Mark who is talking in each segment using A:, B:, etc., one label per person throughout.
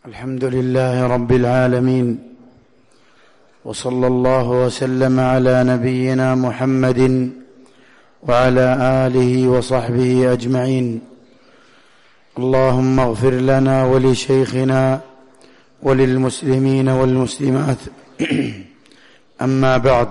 A: الحمد لله رب العالمين، وصلى الله وسلم على نبينا محمد وعلى آله وصحبه أجمعين. اللهم اغفر لنا ولشيخنا وللمسلمين والمسلمات. أما بعد،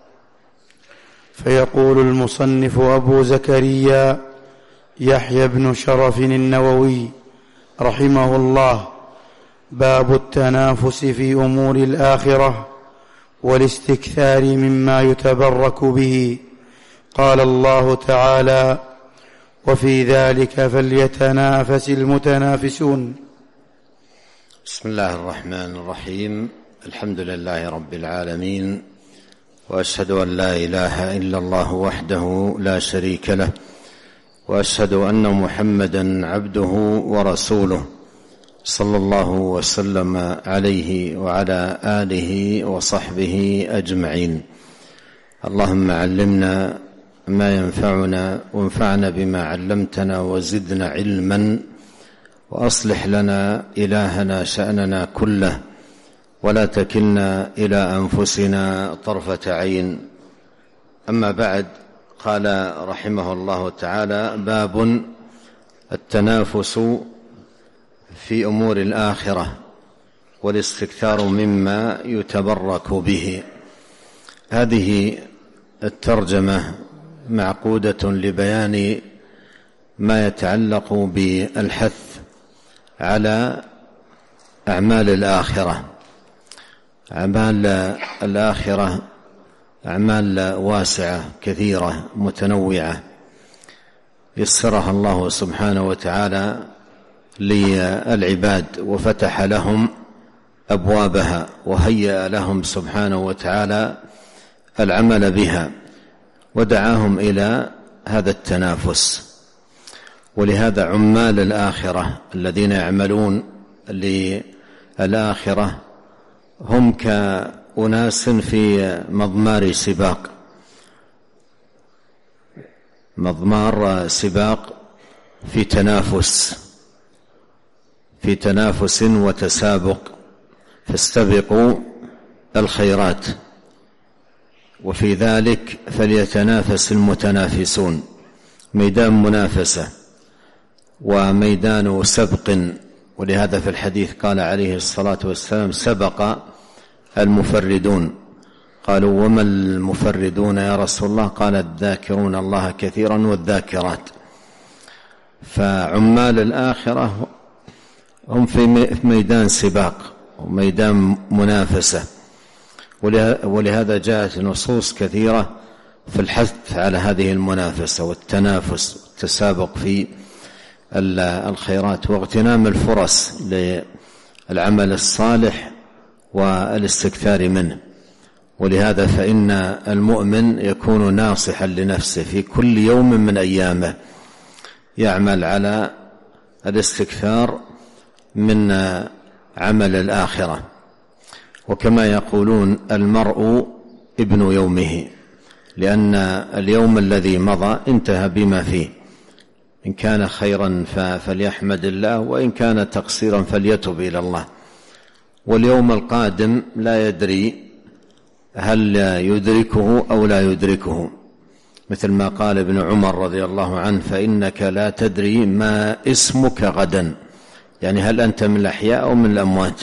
A: فيقول المصنف أبو زكريا يحيى بن شرف النووي رحمه الله: باب التنافس في أمور الآخرة والاستكثار مما يتبرك به. قال الله تعالى: وفي ذلك فليتنافس المتنافسون.
B: بسم الله الرحمن الرحيم. الحمد لله رب العالمين، وأشهد أن لا إله إلا الله وحده لا شريك له، وأشهد أن محمدا عبده ورسوله، صلى الله وسلم عليه وعلى آله وصحبه أجمعين. اللهم علمنا ما ينفعنا، وانفعنا بما علمتنا، وزدنا علما، وأصلح لنا إلهنا شأننا كله، ولا تكلنا إلى أنفسنا طرفة عين. أما بعد، قال رحمه الله تعالى: باب التنافس في أمور الآخرة والاستكثار مما يتبرك به. هذه الترجمة معقودة لبيان ما يتعلق بالحث على أعمال الآخرة. أعمال الآخرة أعمال واسعة كثيرة متنوعة يسرها الله سبحانه وتعالى للعباد، وفتح لهم أبوابها، وهيأ لهم سبحانه وتعالى العمل بها، ودعاهم إلى هذا التنافس. ولهذا عمال الآخرة الذين يعملون للآخرة هم كأناس في مضمار سباق في تنافس وتسابق، فاستبقوا الخيرات، وفي ذلك فليتنافس المتنافسون. ميدان منافسة وميدان سبق. ولهذا في الحديث قال عليه الصلاة والسلام: سبق المفردون. قالوا: وما المفردون يا رسول الله؟ قال: الذاكرون الله كثيرا والذاكرات. فعمال الآخرة هم في ميدان سباق وميدان منافسة، ولهذا جاءت نصوص كثيرة في الحث على هذه المنافسة والتنافس والتسابق في الخيرات، واغتنام الفرص للعمل الصالح والاستكثار منه. ولهذا فإن المؤمن يكون ناصحا لنفسه في كل يوم من أيامه، يعمل على الاستكثار من عمل الآخرة. وكما يقولون: المرء ابن يومه، لأن اليوم الذي مضى انتهى بما فيه. إن كان خيرا فليحمد الله، وإن كان تقصيرا فليتب إلى الله. واليوم القادم لا يدري هل يدركه أو لا يدركه، مثل ما قال ابن عمر رضي الله عنه: فإنك لا تدري ما اسمك غدا، يعني هل أنت من الأحياء أو من الأموات.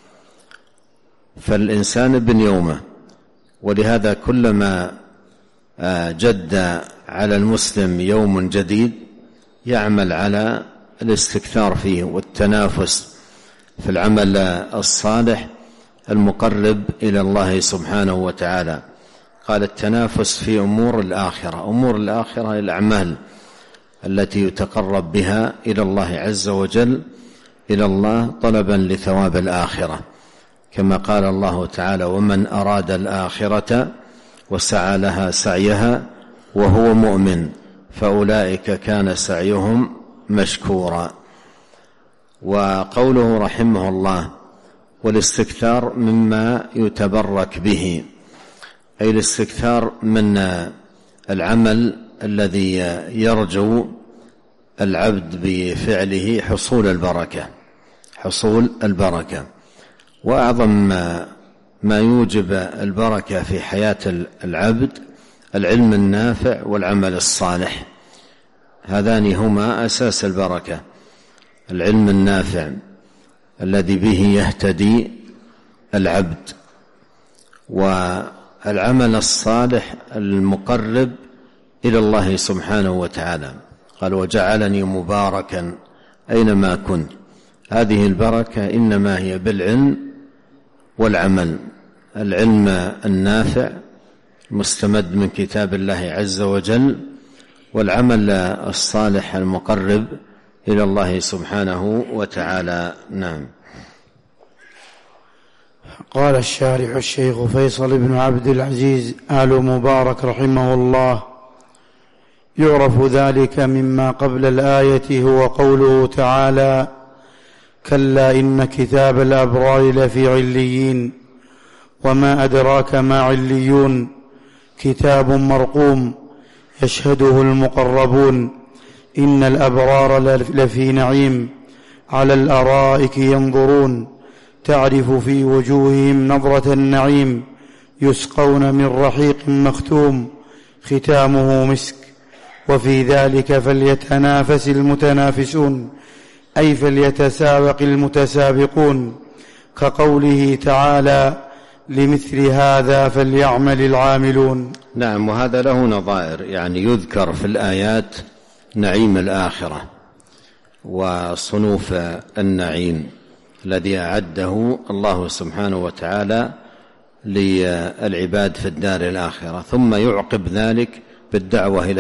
B: فالإنسان ابن يومه. ولهذا كلما جد على المسلم يوم جديد يعمل على الاستكثار فيه والتنافس في العمل الصالح المقرب إلى الله سبحانه وتعالى. قال: التنافس في أمور الآخرة. أمور الآخرة الأعمال التي يتقرب بها إلى الله عز وجل، إلى الله طلبا لثواب الآخرة، كما قال الله تعالى: ومن أراد الآخرة وسعى لها سعيها وهو مؤمن فأولئك كان سعيهم مشكورا. وقوله رحمه الله: والاستكثار مما يتبرك به، أي الاستكثار من العمل الذي يرجو العبد بفعله حصول البركة، حصول البركة. وأعظم ما يوجب البركة في حياة العبد العلم النافع والعمل الصالح، هذان هما أساس البركة. العلم النافع الذي به يهتدي العبد، والعمل الصالح المقرب إلى الله سبحانه وتعالى. قال وجعلني مباركا أينما كنت. هذه البركة إنما هي بالعلم والعمل. العلم النافع مستمد من كتاب الله عز وجل، والعمل الصالح المقرب إلى الله سبحانه وتعالى. نعم.
A: قال الشارح الشيخ فيصل بن عبد العزيز آل مبارك رحمه الله: يعرف ذلك مما قبل الآية هو قوله تعالى: كلا إن كتاب الأبرار لفي عليين وما أدراك ما عليون كتاب مرقوم يشهده المقربون إن الأبرار لفي نعيم على الأرائك ينظرون تعرف في وجوههم نظرة النعيم يسقون من رحيق مختوم ختامه مسك وفي ذلك فليتنافس المتنافسون أي فليتسابق المتسابقون، كقوله تعالى: لمثل هذا فليعمل العاملون.
B: نعم. وهذا له نظائر، يعني يذكر في الآيات نعيم الآخرة وصنوف النعيم الذي أعده الله سبحانه وتعالى للعباد في الدار الآخرة، ثم يعقب ذلك بالدعوة إلى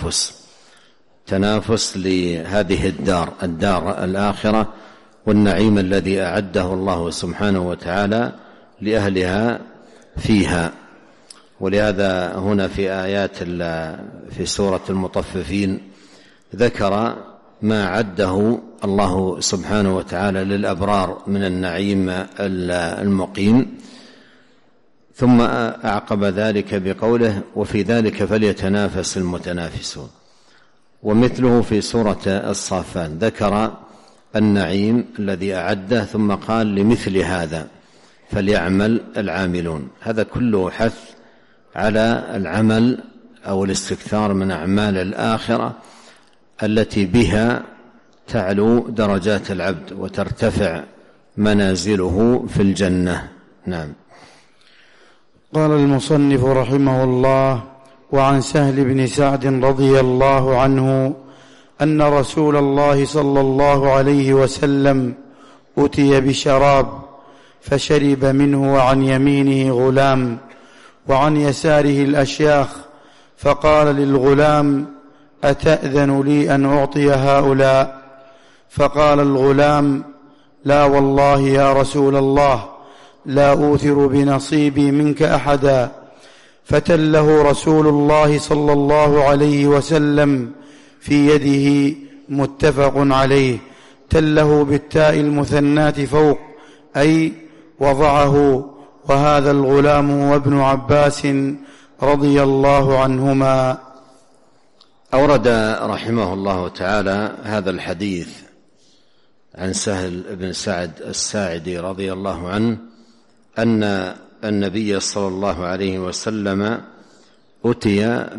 B: التنافس لهذه الدار الآخرة والنعيم الذي أعده الله سبحانه وتعالى لأهلها فيها. ولهذا هنا في آيات في سورة المطففين ذكر ما عده الله سبحانه وتعالى للأبرار من النعيم المقيم، ثم أعقب ذلك بقوله: وفي ذلك فليتنافس المتنافسون. ومثله في سورة الصافات ذكر النعيم الذي أعده ثم قال: لمثل هذا فليعمل العاملون. هذا كله حث على العمل أو الاستكثار من أعمال الآخرة التي بها تعلو درجات العبد وترتفع منازله في الجنة. نعم.
A: قال المصنف رحمه الله: وعن سهل بن سعد رضي الله عنه أن رسول الله صلى الله عليه وسلم أتي بشراب فشرب منه وعن يمينه غلام وعن يساره الأشياخ، فقال للغلام: أتأذن لي أن أعطي هؤلاء؟ فقال الغلام: لا والله يا رسول الله، لا أوثر بنصيبي منك أحدا. فتله رسول الله صلى الله عليه وسلم في يده، متفق عليه. تله بالتاء المثنات فوق، أي وضعه. وهذا الغلام هو ابن عباس رضي الله عنهما.
B: أورد رحمه الله تعالى هذا الحديث عن سهل بن سعد الساعدي رضي الله عنه أن النبي صلى الله عليه وسلم أتي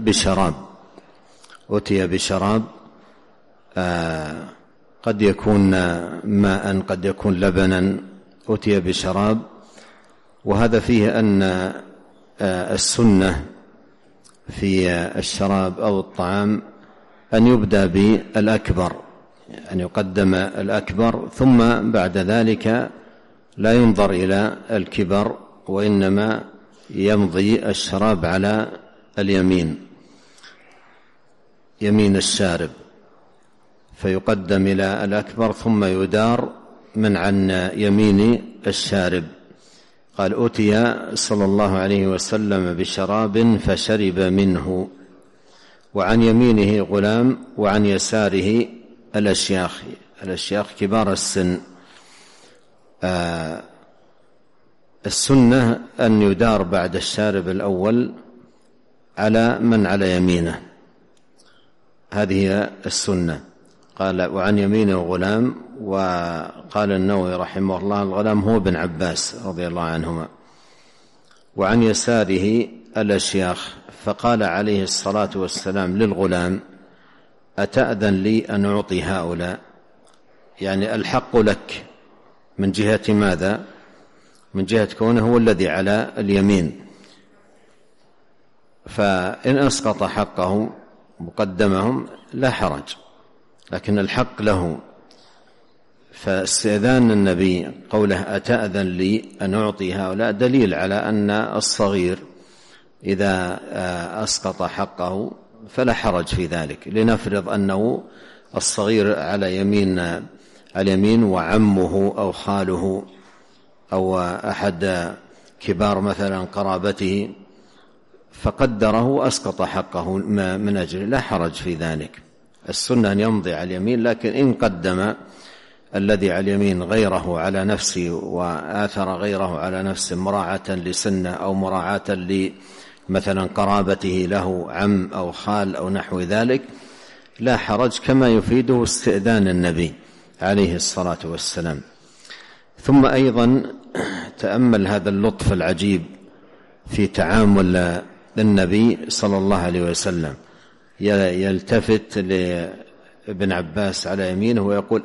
B: بشراب قد يكون ماء قد يكون لبنا، أتي بشراب. وهذا فيه أن السنة في الشراب أو الطعام أن يبدأ بالأكبر، أن يقدم الأكبر، ثم بعد ذلك لا ينظر إلى الكبر، وإنما يمضي الشراب على اليمين، يمين الشارب، فيقدم إلى الأكبر ثم يدار من عن يمين الشارب. قال: أتي صلى الله عليه وسلم بشراب فشرب منه، وعن يمينه غلام وعن يساره الأشياخ كبار السن. السنة أن يدار بعد الشارب الأول على من على يمينه، هذه السنة. قال وعن يمينه غلام. وقال النووي رحمه الله الغلام هو ابن عباس رضي الله عنهما. وعن يساره الأشياخ. فقال عليه الصلاة والسلام للغلام أتأذن لي أن أعطي هؤلاء؟ يعني الحق لك من جهة ماذا؟ من جهة كونه هو الذي على اليمين، فإن أسقط حقه مقدمهم لا حرج، لكن الحق له. فاستئذان النبي قوله أتأذن لي أن أعطي هؤلاء دليل على أن الصغير إذا أسقط حقه فلا حرج في ذلك. لنفرض أنه الصغير على يمين وعمه أو خاله أو أحد كبار مثلا قرابته فقدره وأسقط حقه من أجله، لا حرج في ذلك. السنة أن يمضي على اليمين، لكن إن قدم الذي على اليمين غيره على نفسه وآثر غيره على نفسه مراعاة لسنة أو مراعاة مثلا قرابته له عم أو خال أو نحو ذلك لا حرج، كما يفيده استئذان النبي عليه الصلاة والسلام. ثم أيضا تأمل هذا اللطف العجيب في تعامل النبي صلى الله عليه وسلم، يلتفت لابن عباس على يمينه ويقول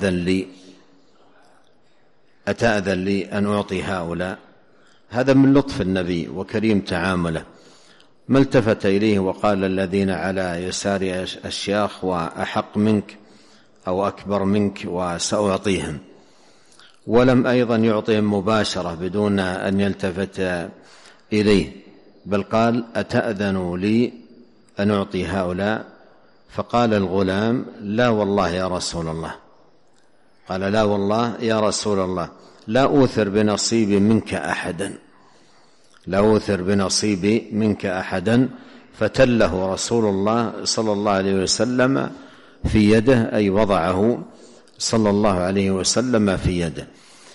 B: أتأذن لي أن أعطي هؤلاء؟ هذا من لطف النبي وكريم تعامله. ما التفت إليه وقال الذين على يسار أشياخ وأحق منك أو أكبر منك وسأعطيهم، ولم أيضا يعطيهم مباشرة بدون أن يلتفت إليه، بل قال أتأذن لي أن أعطي هؤلاء؟ فقال الغلام لا والله يا رسول الله. قال لا والله يا رسول الله لا أوثر بنصيبي منك أحدا، لا أوثر بنصيبي منك أحدا. فتله رسول الله صلى الله عليه وسلم في يده، أي وضعه صلى الله عليه وسلم في يده.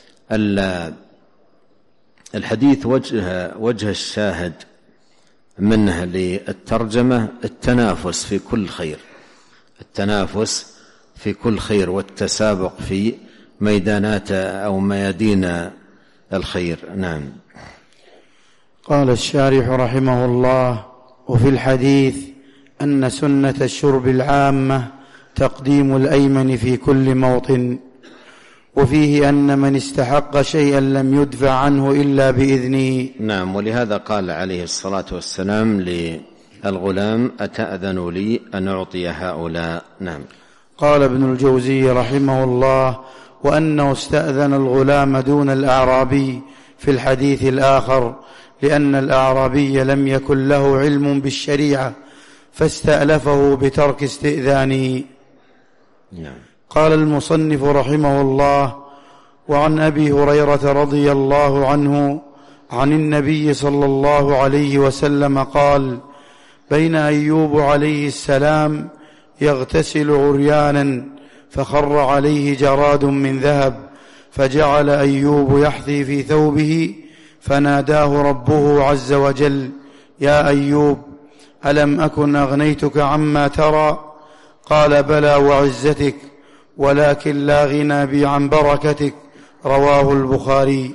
B: الحديث وجه الشاهد منه للترجمة التنافس في كل خير، التنافس في كل خير والتسابق في ميدانات أو ميادين الخير. نعم.
A: قال الشارح رحمه الله: وفي الحديث أن سنة الشرب العامة تقديم الأيمن في كل موطن، وفيه أن من استحق شيئا لم يدفع عنه إلا بإذنه.
B: نعم. ولهذا قال عليه الصلاة والسلام للغلام أتأذن لي أن أعطي هؤلاء؟ نعم.
A: قال ابن الجوزي رحمه الله: وأنه استأذن الغلام دون الأعرابي في الحديث الآخر، لأن الأعرابي لم يكن له علم بالشريعة فاستألفه بترك استئذانه.
B: نعم.
A: قال المصنف رحمه الله: وعن أبي هريرة رضي الله عنه عن النبي صلى الله عليه وسلم قال: بين أيوب عليه السلام يغتسل عريانا فخر عليه جراد من ذهب، فجعل أيوب يحثي في ثوبه، فناداه ربه عز وجل: يا أيوب ألم أكن أغنيتك عما ترى؟ قال: بلى وعزتك، ولكن لا غنى بي عن بركتك. رواه البخاري.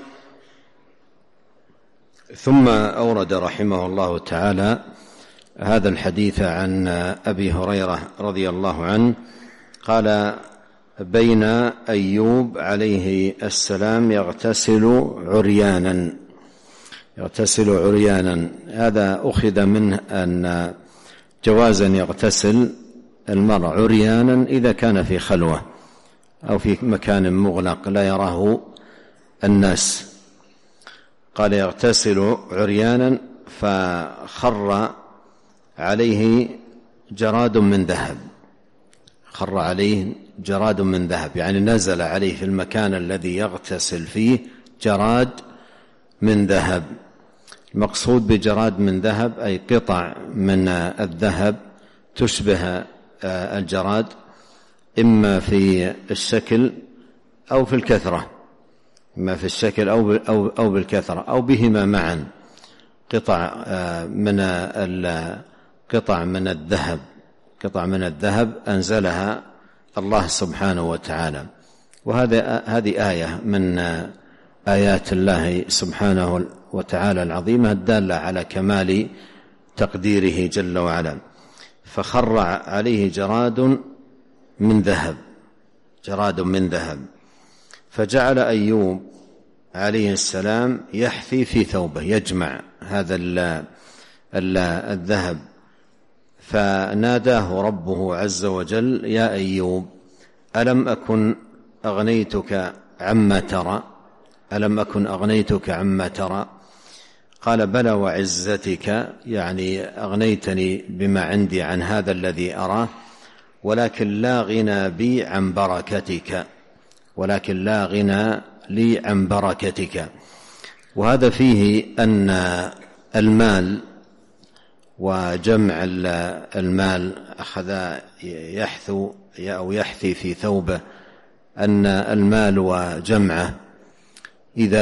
B: ثم أورد رحمه الله تعالى هذا الحديث عن أبي هريرة رضي الله عنه قال: بين أيوب عليه السلام يغتسل عريانا. هذا أخذ منه أن جوازا يغتسل المرء عريانا إذا كان في خلوة أو في مكان مغلق لا يراه الناس. قال يغتسل عريانا فخر عليه جراد من ذهب، خر عليه جراد من ذهب، يعني نزل عليه في المكان الذي يغتسل فيه جراد من ذهب. المقصود بجراد من ذهب أي قطع من الذهب تشبه الجراد، إما في الشكل أو في الكثرة، إما في الشكل أو بالكثرة أو بهما معا. قطع من الذهب أنزلها الله سبحانه وتعالى. هذه آية من آيات الله سبحانه وتعالى العظيمة الدالة على كمال تقديره جل وعلا. فخر عليه جراد من ذهب فجعل أيوب عليه السلام يحثي في ثوبه، يجمع هذا الذهب، فناداه ربه عز وجل: يا أيوب ألم أكن أغنيتك عما ترى؟ قال: بلى وعزتك، يعني أغنيتني بما عندي عن هذا الذي أراه، ولكن لا غنى لي عن بركتك. وهذا فيه أن المال وجمع المال أخذ يحثو أو يحثي في ثوبه، أن المال وجمعه إذا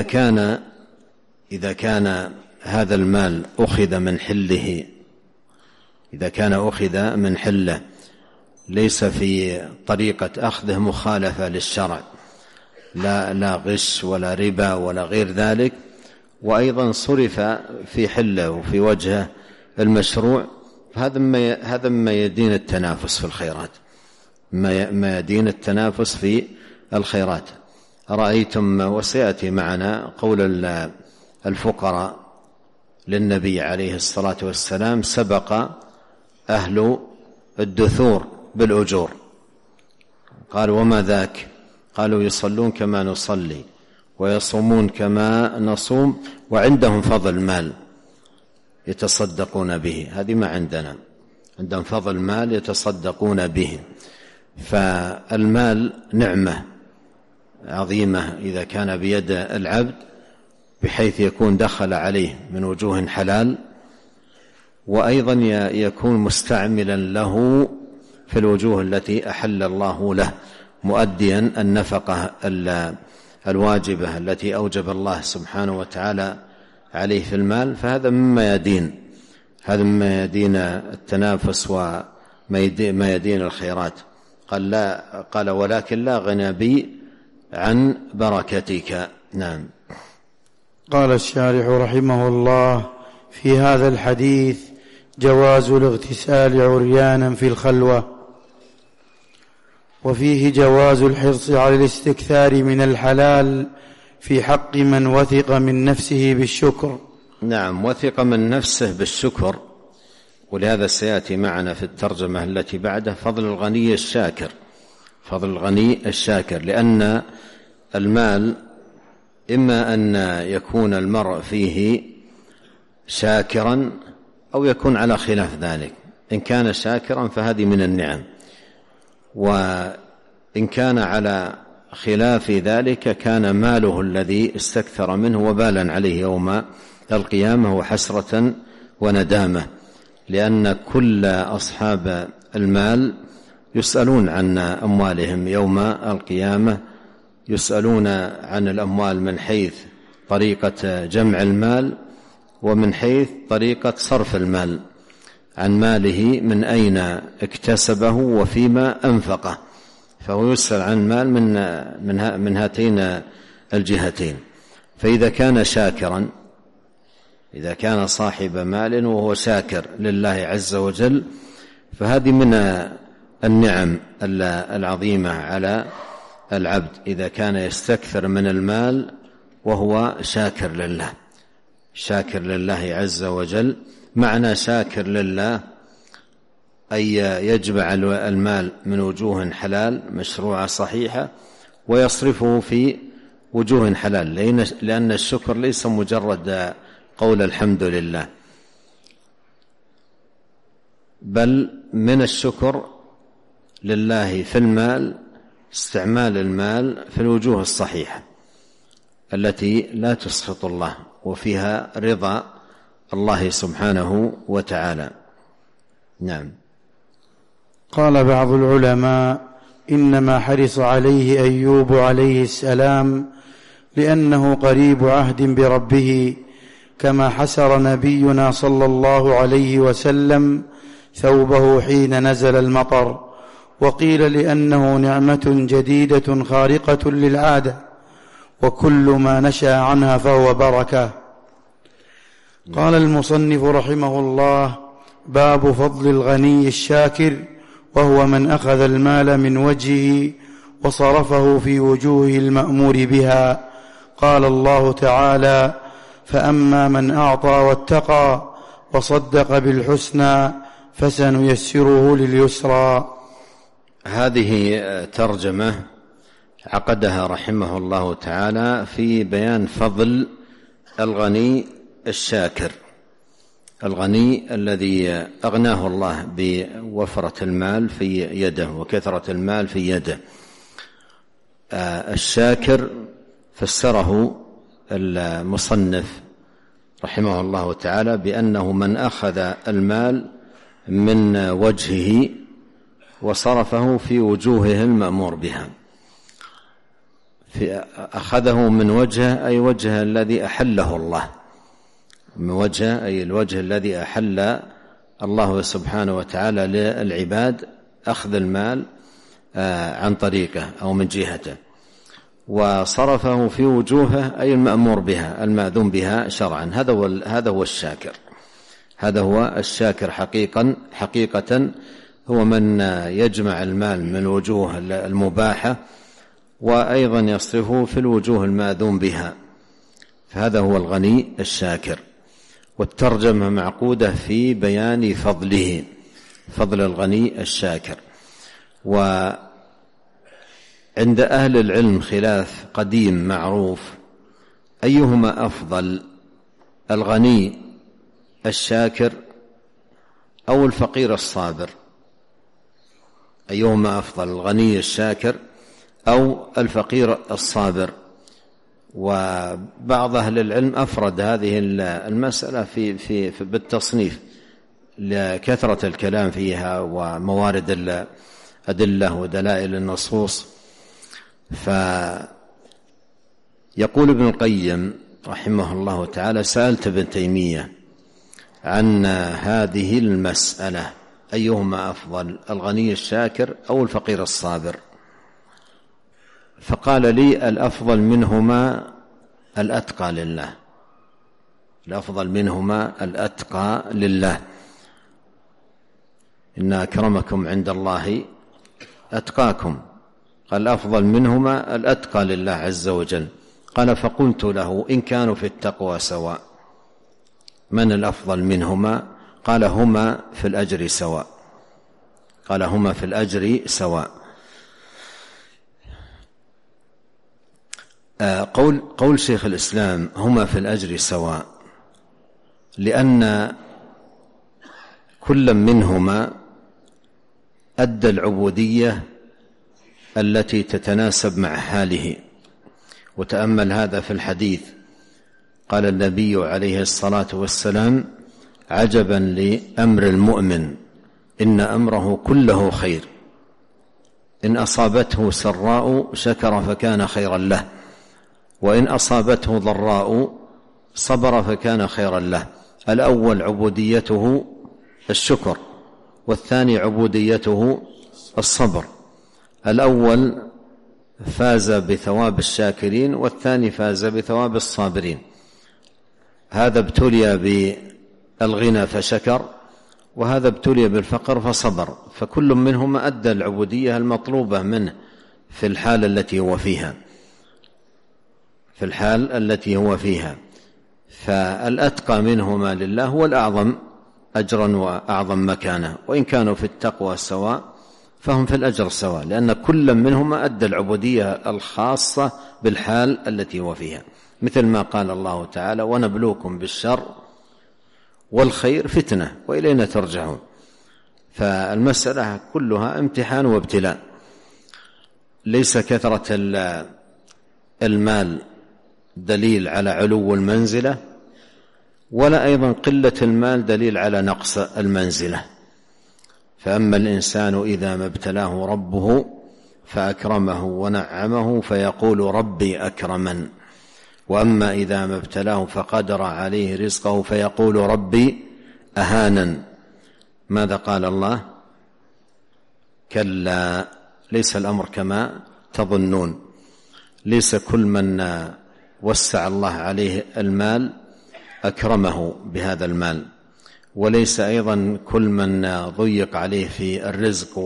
B: كان هذا المال أخذ من حله، إذا كان أخذ من حله ليس في طريقة أخذه مخالفة للشرع، لا غش ولا ربا ولا غير ذلك، وأيضا صرف في حله وفي وجهه المشروع، هذا ما يدين التنافس في الخيرات، ما يدين التنافس في الخيرات. رأيتم وسيأتي معنا قول الفقراء للنبي عليه الصلاة والسلام: سبق أهل الدثور بالأجور. قال: وما ذاك؟ قالوا: يصلون كما نصلي ويصومون كما نصوم وعندهم فضل مال يتصدقون به. هذه ما عندنا، عندهم فضل مال يتصدقون به. فالمال نعمة عظيمة إذا كان بيد العبد، بحيث يكون دخل عليه من وجوه حلال، وأيضا يكون مستعملا له في الوجوه التي أحل الله له، مؤديا النفقة الواجبة التي أوجب الله سبحانه وتعالى عليه في المال. فهذا مما يدين التنافس وما يدين الخيرات. قال: ولكن لا غنى بي عن بركتك. نعم.
A: قال الشارح رحمه الله: في هذا الحديث جواز الاغتسال عريانا في الخلوة، وفيه جواز الحرص على الاستكثار من الحلال في حق من وثق من نفسه بالشكر.
B: نعم، وثق من نفسه بالشكر. ولهذا سيأتي معنا في الترجمة التي بعده فضل الغني الشاكر، لأن المال إما أن يكون المرء فيه شاكرا أو يكون على خلاف ذلك. إن كان شاكرا فهذه من النعم، وإن كان على خلاف ذلك كان ماله الذي استكثر منه وبالا عليه يوم القيامة وحسرة وندامة، لأن كل أصحاب المال يسألون عن أموالهم يوم القيامة، يسألون عن الأموال من حيث طريقة جمع المال ومن حيث طريقة صرف المال، عن ماله من أين اكتسبه وفيما أنفقه، فهو يسأل عن المال من هاتين الجهتين. فإذا كان شاكرا، إذا كان صاحب مال وهو شاكر لله عز وجل، فهذه من النعم العظيمة على العبد، إذا كان يستكثر من المال وهو شاكر لله عز وجل. معنى شاكر لله أي يجمع المال من وجوه حلال مشروعة صحيحة ويصرفه في وجوه حلال، لأن الشكر ليس مجرد قول الحمد لله، بل من الشكر لله في المال استعمال المال في الوجوه الصحيحة التي لا تسخط الله وفيها رضا الله سبحانه وتعالى. نعم.
A: قال بعض العلماء: إنما حرص عليه أيوب عليه السلام لأنه قريب عهد بربه، كما حسر نبينا صلى الله عليه وسلم ثوبه حين نزل المطر، وقيل لأنه نعمة جديدة خارقة للعادة، وكل ما نشأ عنها فهو بركة. قال المصنف رحمه الله: باب فضل الغني الشاكر، وهو من أخذ المال من وجهه وصرفه في وجوه المأمور بها. قال الله تعالى: فأما من أعطى واتقى وصدق بالحسنى فسنيسره لليسرى.
B: هذه ترجمة عقدها رحمه الله تعالى في بيان فضل الغني الشاكر، الغني الذي أغناه الله بوفرة المال في يده وكثرة المال في يده. الشاكر فسره المصنف رحمه الله تعالى بأنه من أخذ المال من وجهه وصرفه في وجوهه المأمور بها. أخذه من وجهه أي وجه الذي أحله الله، من وجهه أي الوجه الذي أحل الله سبحانه وتعالى للعباد أخذ المال عن طريقه أو من جهته، وصرفه في وجوهه أي المأمور بها المأذون بها شرعا. هذا هو الشاكر، هذا هو الشاكر حقيقة هو من يجمع المال من الوجوه المباحة وأيضا يصرفه في الوجوه المأذون بها، فهذا هو الغني الشاكر. والترجمة معقودة في بيان فضله، فضل الغني الشاكر. وعند أهل العلم خلاف قديم معروف أيهما أفضل، الغني الشاكر أو الفقير الصابر؟ أيهما أفضل، الغني الشاكر أو الفقير الصابر؟ وبعض أهل العلم أفرد هذه المسألة في بالتصنيف لكثرة الكلام فيها وموارد الأدلة ودلائل النصوص. فيقول ابن القيم رحمه الله تعالى: سألت ابن تيمية عن هذه المسألة أيهما أفضل، الغني الشاكر أو الفقير الصابر؟ فقال لي: الأفضل منهما الأتقى لله، الأفضل منهما الأتقى لله، إن أكرمكم عند الله أتقاكم. قال: الأفضل منهما الأتقى لله عز وجل. قال: فقلت له: إن كانوا في التقوى سواء، من الأفضل منهما؟ قال: هما في الأجر سواء. قال: هما في الأجر سواء. قول شيخ الإسلام هما في الأجر سواء لأن كل منهما أدى العبودية التي تتناسب مع حاله. وتأمل هذا في الحديث، قال النبي عليه الصلاة والسلام: عجبا لأمر المؤمن إن أمره كله خير، إن أصابته سراء شكر فكان خيرا له، وإن أصابته ضراء صبر فكان خيرا له. الأول عبوديته الشكر، والثاني عبوديته الصبر. الأول فاز بثواب الشاكرين، والثاني فاز بثواب الصابرين. هذا ابتلي بالغنى فشكر، وهذا ابتلي بالفقر فصبر، فكل منهما أدى العبودية المطلوبة منه في الحال التي هو فيها، في الحال التي هو فيها. فالأتقى منهما لله هو الأعظم أجرا وأعظم مكانة. وإن كانوا في التقوى سواء فهم في الأجر سواء، لأن كل منهما أدى العبودية الخاصة بالحال التي هو فيها، مثل ما قال الله تعالى: ونبلوكم بالشر والخير فتنة وإلينا ترجعون. فالمسألة كلها امتحان وابتلاء، ليس كثرة المال دليل على علو المنزلة، ولا أيضا قلة المال دليل على نقص المنزلة. فأما الإنسان إذا ما ابتلاه ربه فأكرمه ونعمه فيقول ربي أكرمن، وأما إذا ما ابتلاه فقدر عليه رزقه فيقول ربي أهانن. ماذا قال الله؟ كلا، ليس الأمر كما تظنون. ليس كل من وسع الله عليه المال أكرمه بهذا المال، وليس أيضا كل من ضيق عليه في الرزق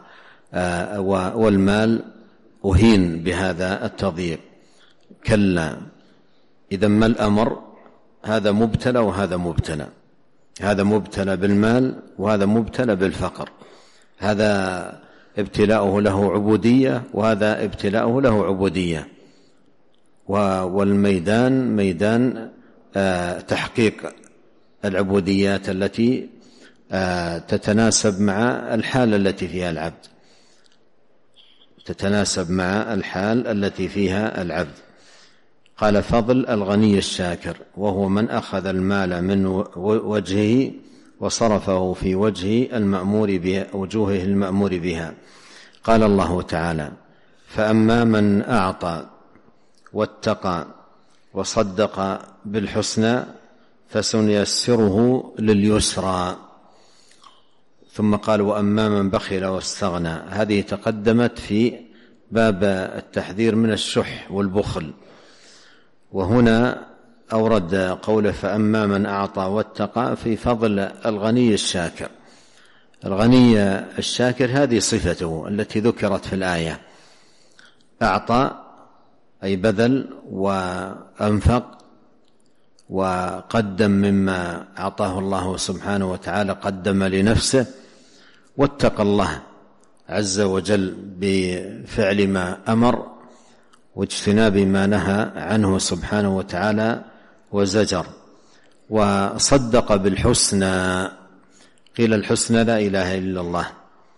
B: والمال أهين بهذا التضييق. كلا. إذا ما الأمر؟ هذا مبتلى وهذا مبتلى، هذا مبتلى بالمال وهذا مبتلى بالفقر، هذا ابتلاؤه له عبودية وهذا ابتلاؤه له عبودية، والميدان ميدان تحقيق العبوديات التي تتناسب مع الحال التي فيها العبد، تتناسب مع الحال التي فيها العبد. قال فضل الغني الشاكر، وهو من أخذ المال من وجهه وصرفه في وجوه المأمور بها. قال الله تعالى فأما من أعطى واتقى وصدق بالحسنى فسنيسره لليسرى. ثم قال وأما من بخل واستغنى، هذه تقدمت في باب التحذير من الشح والبخل، وهنا أورد قوله فأما من أعطى واتقى في فضل الغني الشاكر. الغني الشاكر هذه صفته التي ذكرت في الآية، أعطى أي بذل وأنفق وقدم مما أعطاه الله سبحانه وتعالى، قدم لنفسه، واتقى الله عز وجل بفعل ما أمر واجتناب ما نهى عنه سبحانه وتعالى وزجر، وصدق بالحسنى. قيل الحسنى لا إله إلا الله،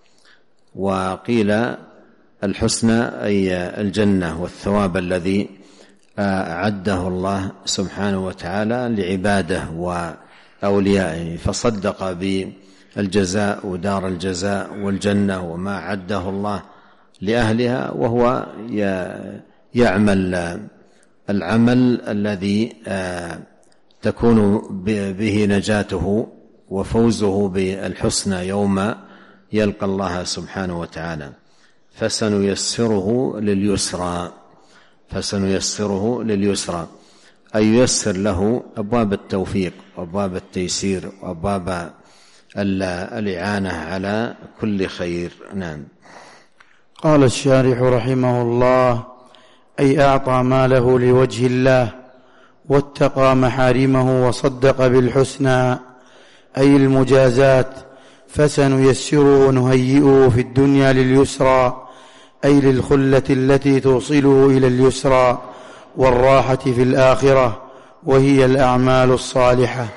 B: وقيل الحسنى أي الجنة والثواب الذي أعده الله سبحانه وتعالى لعباده وأوليائه، فصدق بالجزاء ودار الجزاء والجنة وما أعده الله لأهلها، وهو يعمل العمل الذي تكون به نجاته وفوزه بالحسنى يوم يلقى الله سبحانه وتعالى. فسنيسره لليسرى، فسنيسره لليسرى أي ييسر له أبواب التوفيق وأبواب التيسير وأبواب الإعانة على كل خير. نعم.
A: قال الشارح رحمه الله أي أعطى ماله لوجه الله واتقى محارمه وصدق بالحسنى أي المجازات، فسنيسره ونهيئه في الدنيا لليسرى أي للخلة التي توصله إلى اليسرى والراحة في الآخرة، وهي الأعمال الصالحة.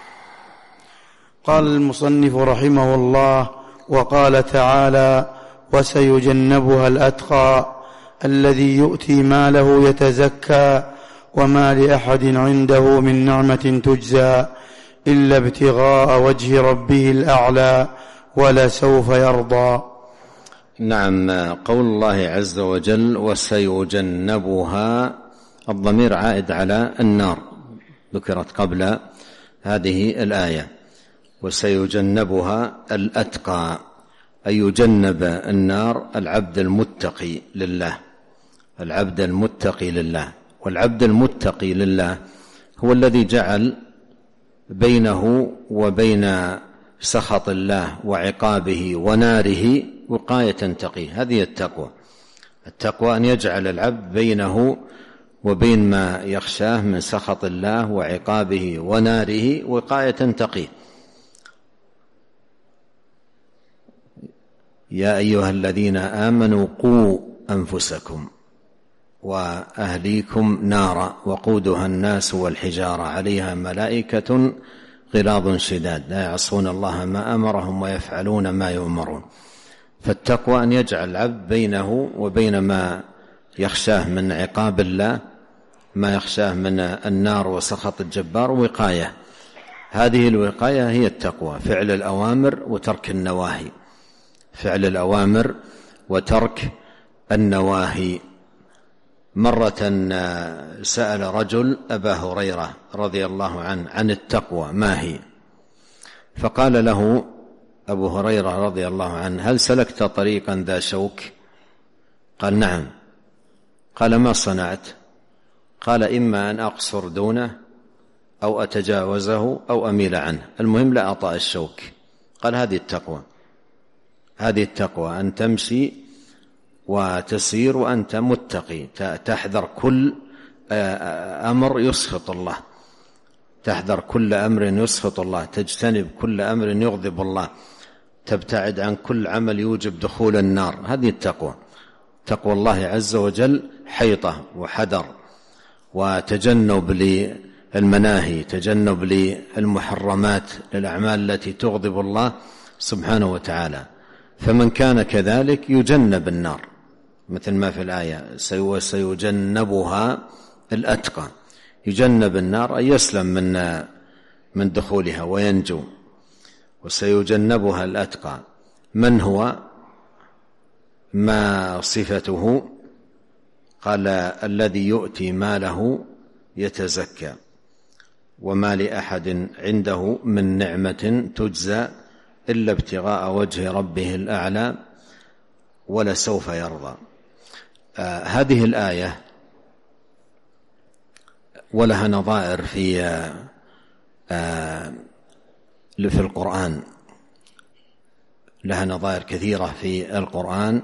A: قال المصنف رحمه الله وقال تعالى وسيجنبها الأتقى الذي يؤتي ماله يتزكى وما لأحد عنده من نعمة تجزى إلا ابتغاء وجه ربه الأعلى ولسوف يرضى.
B: نعم. قول الله عز وجل وسيجنبها، الضمير عائد على النار، ذكرت قبل هذه الآية. وسيجنبها الأتقى أي يجنب النار العبد المتقي لله، العبد المتقي لله. والعبد المتقي لله هو الذي جعل بينه وبين سخط الله وعقابه وناره وقاية تقيه. هذه التقوى. التقوى أن يجعل العبد بينه وبين ما يخشاه من سخط الله وعقابه وناره وقاية تقيه. يا أيها الذين آمنوا قوا أنفسكم وأهليكم نارا وقودها الناس والحجارة عليها ملائكة غلاظ شداد لا يعصون الله ما أمرهم ويفعلون ما يؤمرون. فالتقوى أن يجعل العبد بينه وبين ما يخشاه من عقاب الله، ما يخشاه من النار وسخط الجبار وقاية. هذه الوقاية هي التقوى، فعل الأوامر وترك النواهي، فعل الأوامر وترك النواهي. مرة سأل رجل أبا هريرة رضي الله عنه عن التقوى ما هي، فقال له أبو هريرة رضي الله عنه: هل سلكت طريقا ذا شوك؟ قال: نعم. قال: ما صنعت؟ قال: إما أن أقصر دونه أو أتجاوزه أو أميل عنه، المهم لا أطأ الشوك. قال: هذه التقوى، هذه التقوى، أن تمشي وتسير وأنت متقي، تحذر كل أمر يسخط الله، تحذر كل أمر يسخط الله، تجتنب كل أمر يغضب الله، تبتعد عن كل عمل يوجب دخول النار. هذه التقوى، تقوى الله عز وجل حيطة وحذر وتجنب للمناهي، تجنب للمحرمات، للأعمال التي تغضب الله سبحانه وتعالى. فمن كان كذلك يجنب النار، مثل ما في الآية: سيجنبها الأتقى. يجنب النار أي يسلم من دخولها وينجو. وسيجنبها الأتقى من هو؟ ما صفته؟ قال: الذي يؤتي ماله يتزكى وما لأحد عنده من نعمة تجزى إلا ابتغاء وجه ربه الأعلى ولسوف يرضى. هذه الآية ولها نظائر في القرآن، لها نظائر كثيرة في القرآن.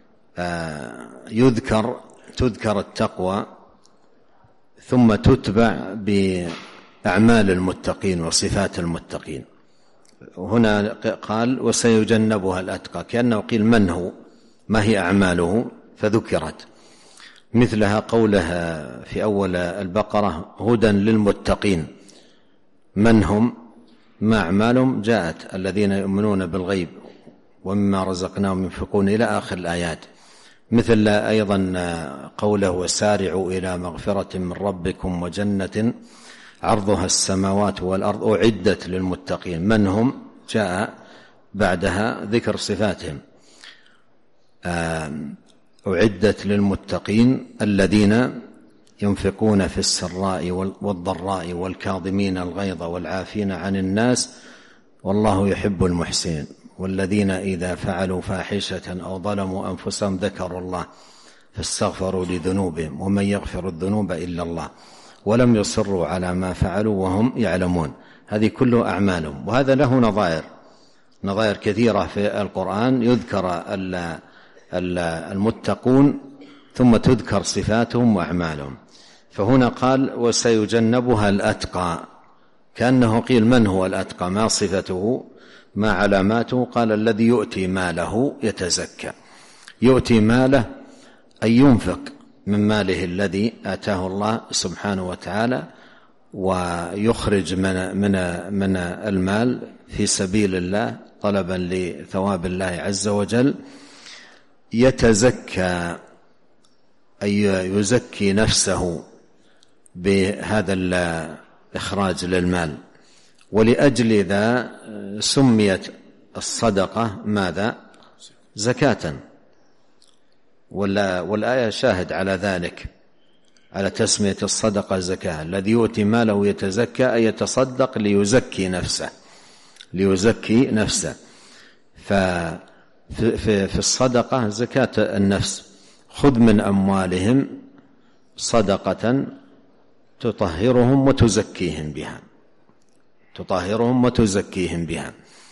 B: تذكر التقوى ثم تتبع بأعمال المتقين وصفات المتقين. هنا قال: وسيجنبها الأتقى، كأنه قيل من هو، ما هي أعماله، فذكرت. مثلها قولها في أول البقرة: هدى للمتقين. من هم؟ ما أعمالهم؟ جاءت: الذين يؤمنون بالغيب ومما رزقناهم ينفقون، إلى آخر الآيات. مثل أيضا قوله: وسارعوا إلى مغفرة من ربكم وجنة عرضها السماوات والأرض أعدت للمتقين. من هم؟ جاء بعدها ذكر صفاتهم: أعدت للمتقين الذين ينفقون في السراء والضراء والكاظمين الغيظ والعافين عن الناس والله يحب المحسنين، والذين إذا فعلوا فاحشة أو ظلموا أنفسهم ذكروا الله فاستغفروا لذنوبهم ومن يغفر الذنوب إلا الله ولم يصروا على ما فعلوا وهم يعلمون. هذه كله أعمالهم. وهذا له نظائر كثيرة في القرآن، يذكر المتقون ثم تذكر صفاتهم وأعمالهم. فهنا قال: وسيجنبها الأتقى، كأنه قيل: من هو الأتقى؟ ما صفته؟ ما علاماته؟ قال: الذي يؤتي ماله يتزكى. يؤتي ماله أي ينفق من ماله الذي آتاه الله سبحانه وتعالى، ويخرج من المال في سبيل الله طلبا لثواب الله عز وجل. يتزكى أي يزكي نفسه بهذا الإخراج للمال. ولأجل ذا سميت الصدقة ماذا؟ زكاة. والآية شاهد على ذلك، على تسمية الصدقة زكاة. الذي يؤتي ماله يتزكى أي يتصدق ليزكي نفسه. في الصدقة زكاة النفس: خذ من أموالهم صدقة تطهرهم وتزكيهم بها.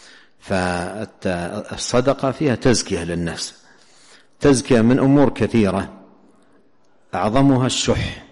B: فالصدقة فيها تزكية للنفس، تزكية من أمور كثيرة أعظمها الشح،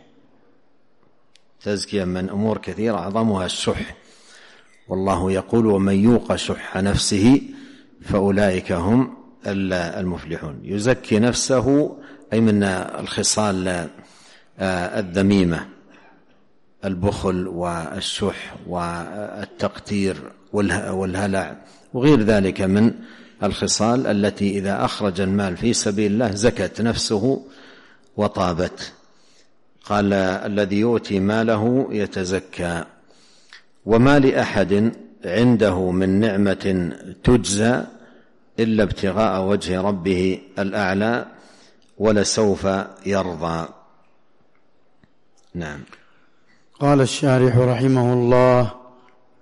B: تزكية من أمور كثيرة أعظمها الشح. والله يقول: ومن يوق شح نفسه فأولئك هم المفلحون. يزكي نفسه أي من الخصال الذميمة: البخل والشح والتقتير والهلع وغير ذلك من الخصال التي إذا أخرج المال في سبيل الله زكت نفسه وطابت. قال: الذي يؤتي ماله يتزكى وما لأحد عنده من نعمة تجزى إلا ابتغاء وجه ربه الأعلى ولسوف يرضى. نعم.
A: قال الشارح رحمه الله: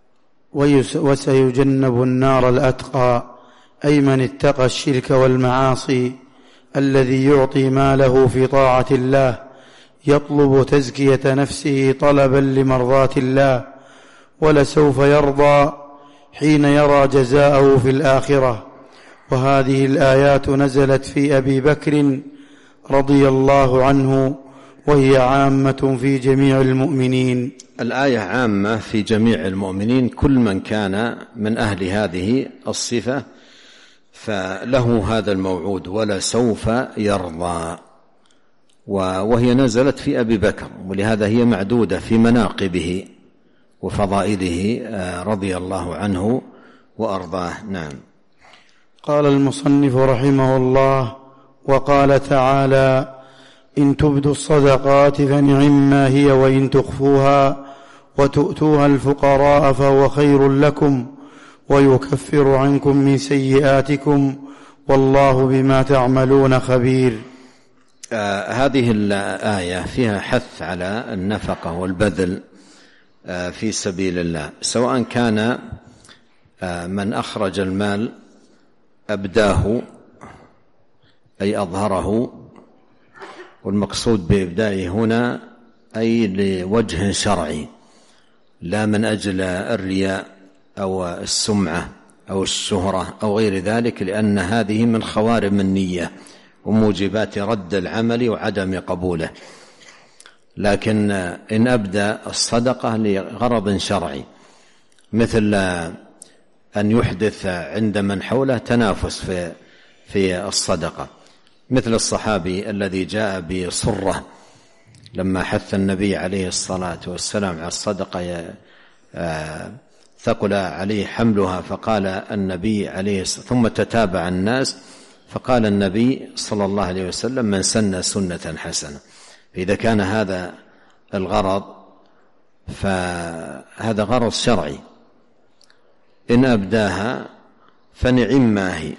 A: وسيجنب النار الأتقى، أي من اتقى الشرك والمعاصي، الذي يعطي ماله في طاعة الله يطلب تزكية نفسه طلبا لمرضاة الله، ولسوف يرضى حين يرى جزاءه في الآخرة. وهذه الآيات نزلت في أبي بكر رضي الله عنه، وهي عامة في جميع المؤمنين.
B: الآية عامة في جميع المؤمنين، كل من كان من أهل هذه الصفة فله هذا الموعود ولسوف يرضى. وهي نزلت في أبي بكر، ولهذا هي معدودة في مناقبه وفضائله رضي الله عنه وأرضاه. نعم.
A: قال المصنف رحمه الله: وقال تعالى: إن تبدوا الصدقات فنعما هي، وإن تخفوها وتؤتوها الفقراء فهو خير لكم ويكفر عنكم من سيئاتكم والله بما تعملون خبير.
B: هذه الآية فيها حث على النفقة والبذل في سبيل الله، سواء كان من أخرج المال أبداه أي أظهره، والمقصود بإبدائه هنا أي لوجه شرعي، لا من أجل الرياء أو السمعة أو الشهرة أو غير ذلك، لأن هذه من خوارم النية وموجبات رد العمل وعدم قبوله. لكن إن أبدى الصدقة لغرض شرعي، مثل أن يحدث عند من حوله تنافس في الصدقة، مثل الصحابي الذي جاء بصرة لما حث النبي عليه الصلاة والسلام على الصدقة ثقل عليه حملها، فقال النبي عليه ثم تتابع الناس، فقال النبي صلى الله عليه وسلم: من سن سنة حسنة. إذا كان هذا الغرض فهذا غرض شرعي، إن أبداها فنعم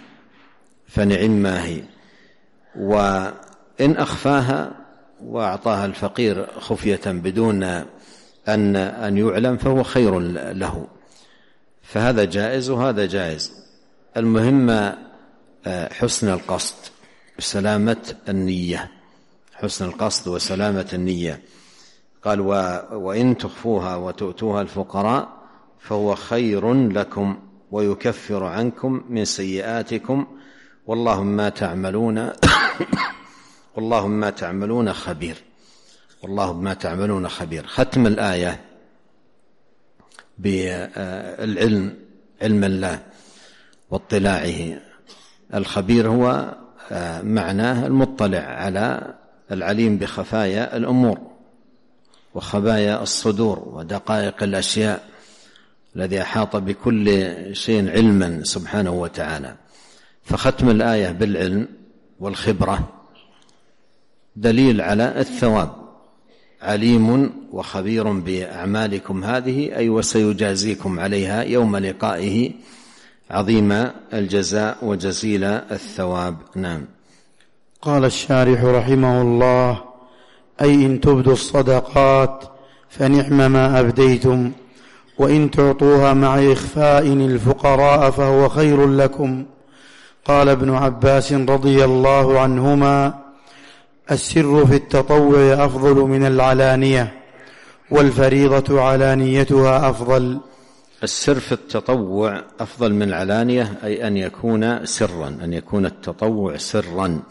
B: ما هي، وإن أخفاها وأعطاها الفقير خفية بدون أن يعلم فهو خير له، فهذا جائز وهذا جائز. المهم حسن القصد وسلامة النية، حسن القصد وسلامة النية. قال: وإن تخفوها وتؤتوها الفقراء فهو خير لكم ويكفر عنكم من سيئاتكم والله ما تعملون والله ما تعملون خبير. والله ما تعملون خبير. ختم الآية بالعلم، علم الله واطلاعه. الخبير هو معناه المطلع على العليم بخفايا الأمور وخبايا الصدور ودقائق الأشياء، الذي أحاط بكل شيء علما سبحانه وتعالى. فختم الآية بالعلم والخبرة دليل على الثواب، عليم وخبير بأعمالكم هذه، أي وسيجازيكم عليها يوم لقائه عظيم الجزاء وجزيل الثواب. نعم.
A: قال الشارح رحمه الله: أي إن تبدوا الصدقات فنعم ما أبديتم، وإن تعطوها مع إخفاء الفقراء فهو خير لكم. قال ابن عباس رضي الله عنهما: السر في التطوع أفضل من العلانية، والفريضة علانيتها أفضل.
B: السر في التطوع أفضل من العلانية، أي أن يكون سرا، أن يكون التطوع سرا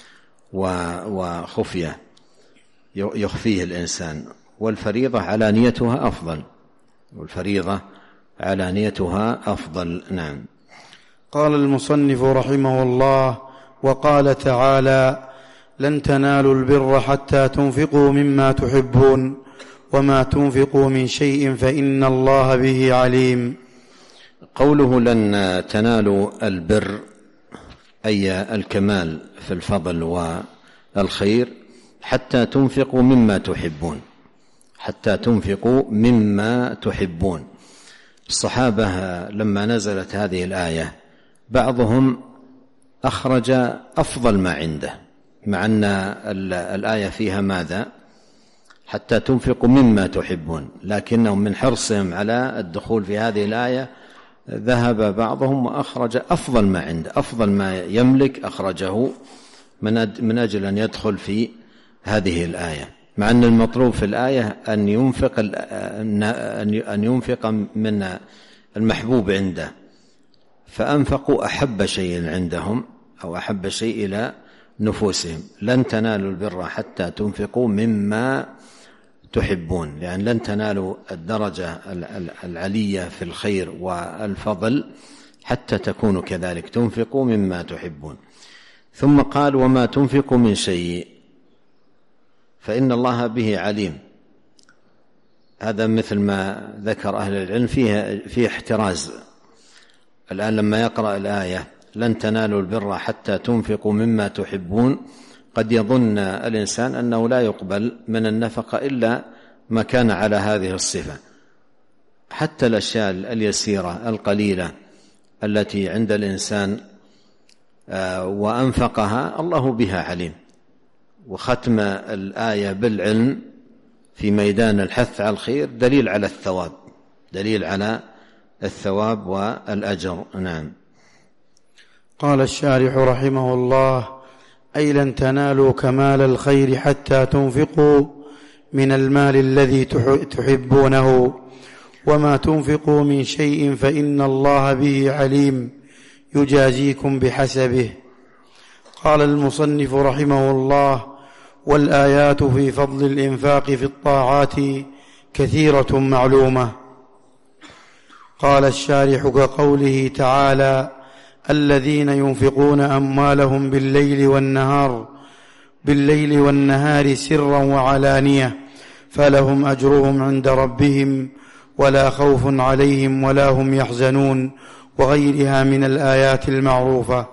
B: وخفية يخفيه الإنسان، والفريضة علانيتها أفضل، والفريضة علانيتها أفضل. نعم.
A: قال المصنف رحمه الله: وقال تعالى: لن تنالوا البر حتى تنفقوا مما تحبون وما تنفقوا من شيء فإن الله به عليم.
B: قوله لن تنالوا البر أي الكمال في الفضل والخير حتى تنفقوا مما تحبون، حتى تنفقوا مما تحبون. الصحابة لما نزلت هذه الآية بعضهم أخرج أفضل ما عنده، مع أن الآية فيها ماذا؟ حتى تنفقوا مما تحبون، لكنهم من حرصهم على الدخول في هذه الآية ذهب بعضهم وأخرج أفضل ما عنده، أفضل ما يملك أخرجه من أجل أن يدخل في هذه الآية، مع أن المطلوب في الآية أن ينفق من المحبوب عنده، فأنفقوا أحب شيء عندهم أو أحب شيء إلى نفوسهم. لن تنالوا البر حتى تنفقوا مما تحبون، لأن لن تنالوا الدرجة العلية في الخير والفضل حتى تكونوا كذلك، تنفقوا مما تحبون. ثم قال وما تنفقوا من شيء فإن الله به عليم. هذا مثل ما ذكر أهل العلم فيه احتراز. الآن لما يقرأ الآية لن تنالوا البر حتى تنفقوا مما تحبون، قد يظن الإنسان أنه لا يقبل من النفقة إلا ما كان على هذه الصفة. حتى الأشياء اليسيرة القليلة التي عند الإنسان وأنفقها الله بها عليم. وختم الآية بالعلم في ميدان الحث على الخير دليل على الثواب، دليل على الثواب والأجر. نعم.
A: قال الشارح رحمه الله: أي لن تنالوا كمال الخير حتى تنفقوا من المال الذي تحبونه، وما تنفقوا من شيء فإن الله به عليم يجازيكم بحسبه. قال المصنف رحمه الله: والآيات في فضل الإنفاق في الطاعات كثيرة معلومة. قال الشارح كقوله تعالى: الذين ينفقون أموالهم بالليل والنهار سرا وعلانية فلهم أجرهم عند ربهم ولا خوف عليهم ولا هم يحزنون، وغيرها من الآيات المعروفة.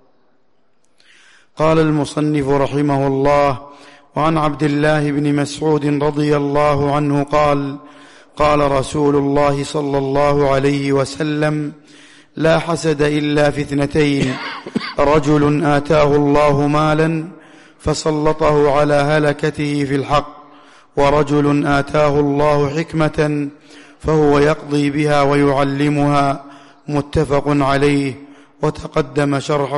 A: قال المصنف رحمه الله: وعن عبد الله بن مسعود رضي الله عنه قال: قال رسول الله صلى الله عليه وسلم: لا حسد إلا في اثنتين: رجل آتاه الله مالا فسلطه على هلكته في الحق، ورجل آتاه الله حكمة فهو يقضي بها ويعلمها. متفق عليه، وتقدم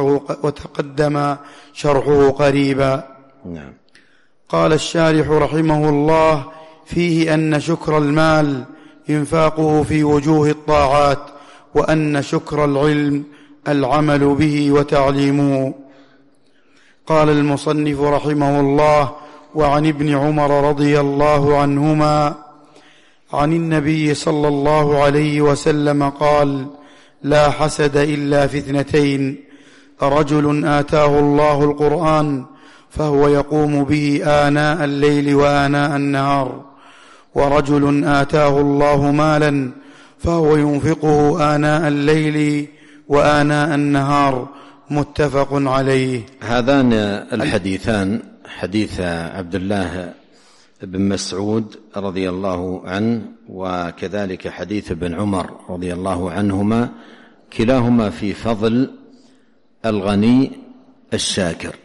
A: شرحه قريبا.
B: نعم.
A: قال الشارح رحمه الله: فيه أن شكر المال إنفاقه في وجوه الطاعات، وأن شكر العلم العمل به وتعليمه. قال المصنف رحمه الله: وعن ابن عمر رضي الله عنهما عن النبي صلى الله عليه وسلم قال: لا حسد إلا في اثنتين: رجل آتاه الله القرآن فهو يقوم به آناء الليل وآناء النهار، ورجل آتاه الله مالا فهو ينفقه آناء الليل وآناء النهار. متفق عليه.
B: هذان الحديثان، حديث عبد الله بن مسعود رضي الله عنه وكذلك حديث ابن عمر رضي الله عنهما، كلاهما في فضل الغني الشاكر،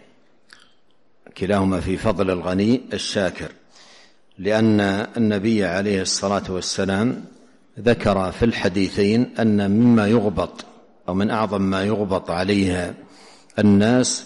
B: كلاهما في فضل الغني الشاكر، لأن النبي عليه الصلاة والسلام ذكر في الحديثين أن مما يغبط أو من أعظم ما يغبط عليه الناس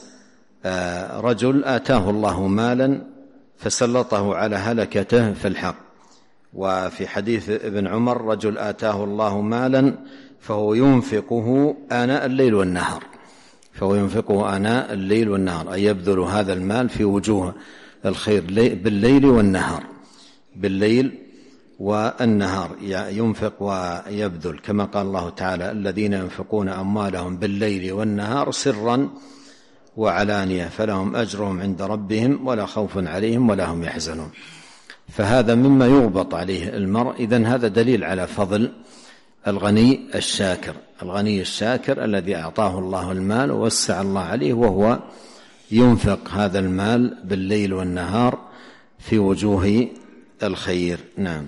B: رجل آتاه الله مالا فسلطه على هلكته في الحق. وفي حديث ابن عمر: رجل آتاه الله مالا فهو ينفقه آناء الليل والنهار، فهو ينفقه آناء الليل والنهار، أي يبذل هذا المال في وجوه الخير بالليل والنهار، بالليل والنهار ينفق ويبذل، كما قال الله تعالى: الذين ينفقون أموالهم بالليل والنهار سرا وعلانية فلهم أجرهم عند ربهم ولا خوف عليهم ولا هم يحزنون. فهذا مما يغبط عليه المرء. إذن هذا دليل على فضل الغني الشاكر، الغني الشاكر الذي أعطاه الله المال ووسع الله عليه، وهو ينفق هذا المال بالليل والنهار في وجوه الخير. نعم.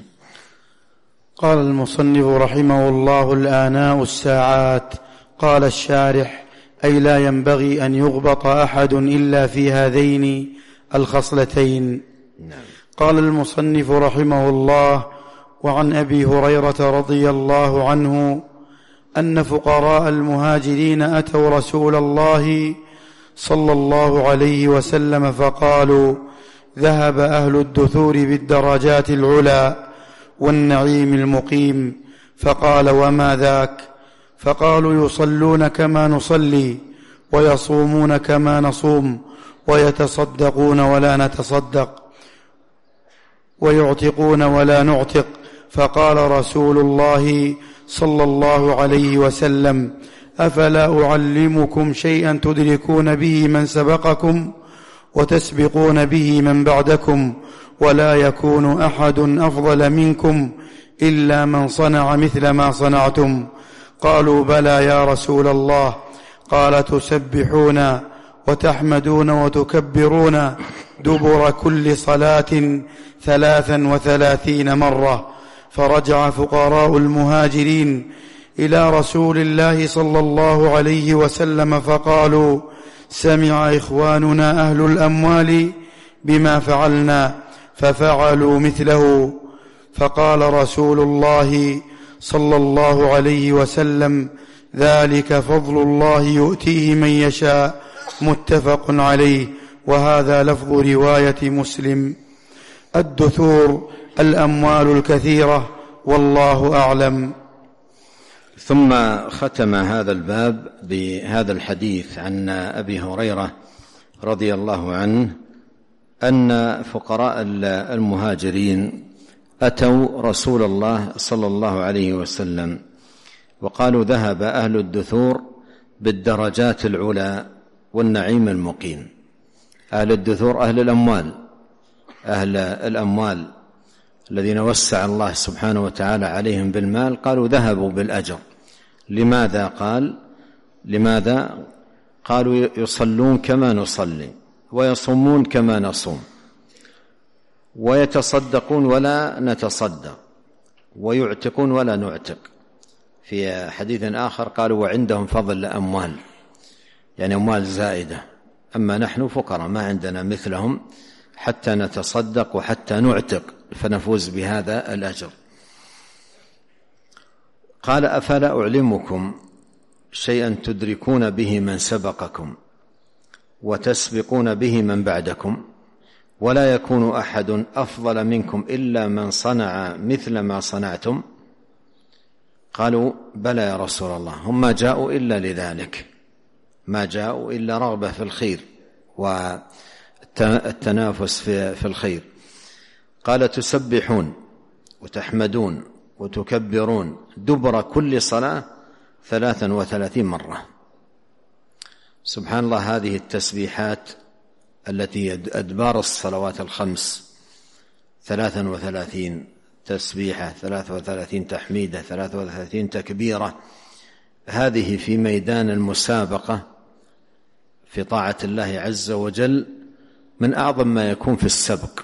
A: قال المصنف رحمه الله: الآناء الساعات. قال الشارح: أي لا ينبغي أن يغبط أحد إلا في هذين الخصلتين.
B: نعم.
A: قال المصنف رحمه الله: وعن أبي هريرة رضي الله عنه أن فقراء المهاجرين أتوا رسول الله صلى الله عليه وسلم فقالوا: ذهب أهل الدثور بالدرجات العلى والنعيم المقيم. فقال: وما ذاك؟ فقالوا: يصلون كما نصلي، ويصومون كما نصوم، ويتصدقون ولا نتصدق، ويعتقون ولا نعتق. فقال رسول الله صلى الله عليه وسلم: أفلا أعلمكم شيئا تدركون به من سبقكم وتسبقون به من بعدكم، ولا يكون أحد أفضل منكم إلا من صنع مثل ما صنعتم؟ قالوا: بلى يا رسول الله. قال: تسبحون وتحمدون وتكبرون دبر كل صلاة 33 مرة. فرجع فقراء المهاجرين إلى رسول الله صلى الله عليه وسلم فقالوا: سمع إخواننا أهل الأموال بما فعلنا ففعلوا مثله. فقال رسول الله صلى الله عليه وسلم: ذلك فضل الله يؤتيه من يشاء. متفق عليه. وهذا لفظ رواية مسلم. الدثور الأموال الكثيرة، والله أعلم.
B: ثم ختم هذا الباب بهذا الحديث عن أبي هريرة رضي الله عنه أن فقراء المهاجرين أتوا رسول الله صلى الله عليه وسلم وقالوا: ذهب أهل الدثور بالدرجات العلى والنعيم المقيم. أهل الدثور أهل الأموال الذين وسع الله سبحانه وتعالى عليهم بالمال، قالوا ذهبوا بالأجر. لماذا؟ قالوا: يصلون كما نصلي، ويصومون كما نصوم، ويتصدقون ولا نتصدق، ويعتقون ولا نعتق. في حديث آخر قالوا: وعندهم فضل أموال، يعني أموال زائدة، أما نحن فقراء ما عندنا مثلهم حتى نتصدق وحتى نعتق فنفوز بهذا الأجر. قال: أفلا أعلمكم شيئا تدركون به من سبقكم وتسبقون به من بعدكم، ولا يكون أحد أفضل منكم إلا من صنع مثل ما صنعتم؟ قالوا: بلى يا رسول الله. هم ما جاءوا إلا لذلك، ما جاءوا إلا رغبة في الخير والتنافس في الخير. قال: تسبحون وتحمدون وتكبرون دبر كل صلاة 33 مرة. سبحان الله، هذه التسبيحات التي أدبار الصلوات الخمس 33 تسبيحة، 33 تحميدة، 33 تكبيرة، هذه في ميدان المسابقة في طاعة الله عز وجل من أعظم ما يكون في السبق،